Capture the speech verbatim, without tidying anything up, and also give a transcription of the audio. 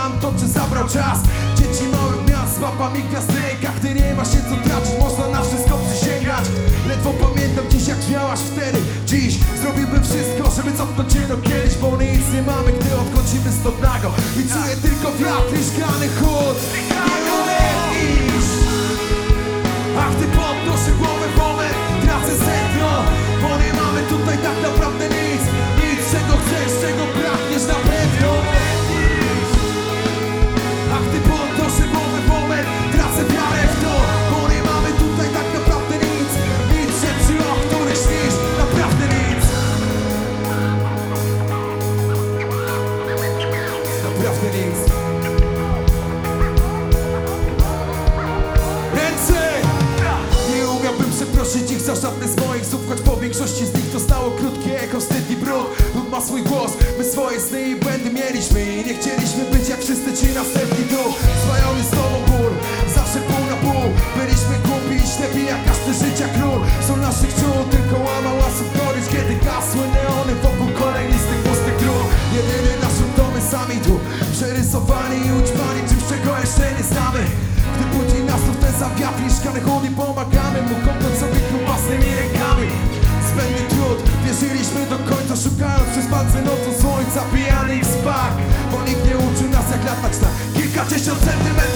nam toczy, zabrał czas. Dzieci małych miast z mapami gwiazd w rękach. Gdy nie ma się co tracić, można na wszystko przysięgać. Ledwo pamiętam dziś, jak śmiałaś wtedy. Dziś zrobiłbym wszystko, żeby cofnąć cię do kiedyś, bo nic nie mamy, gdy odchodzimy stąd nago. I czuję tylko wiatr i szklany chód. Nie umiem iść, a gdy podnoszę głowę w moment, tracę sedno, bo nie mamy tutaj tak naprawdę nic. Nic, czego chcesz, czego pragniesz na pewno. A gdy podnoszę głowę w moment, tracę wiarę w to, bo nie mamy tutaj tak naprawdę nic. Nic, rzeczy, o których śnisz, naprawdę nic. Naprawdę nic. Ręce! Nie umiałbym przeprosić ich za żadne z moich słów, choć po większości z nich dostało krótkie echo, wstyd i brud. Lud ma swój głos, my swoje sny i błędy mieliśmy i nie chcieliśmy być jak wszyscy ci następni tu. Znajomy z tobą ból, zawsze pół na pół. Byliśmy głupi i ślepi jak każdy życia król. Są naszych czół, tylko łamał łasów gorycz, kiedy gasły neony wokół kolejnych pustych dróg. Jedyny nasz to my sami tu, przerysowani i ućpani czymś, czego jeszcze nie znamy. Gdy budzi nas tu ten zawiatr i szklany chłód i pomagamy mu kopnąć sobie klub własnymi rękami. Zbędny trud, wierzyliśmy do końca, szukając przez palce nocą słońca, pijany ich spak. Bo nikt nie uczył nas jak latać na kilkadziesiąt centymetrów.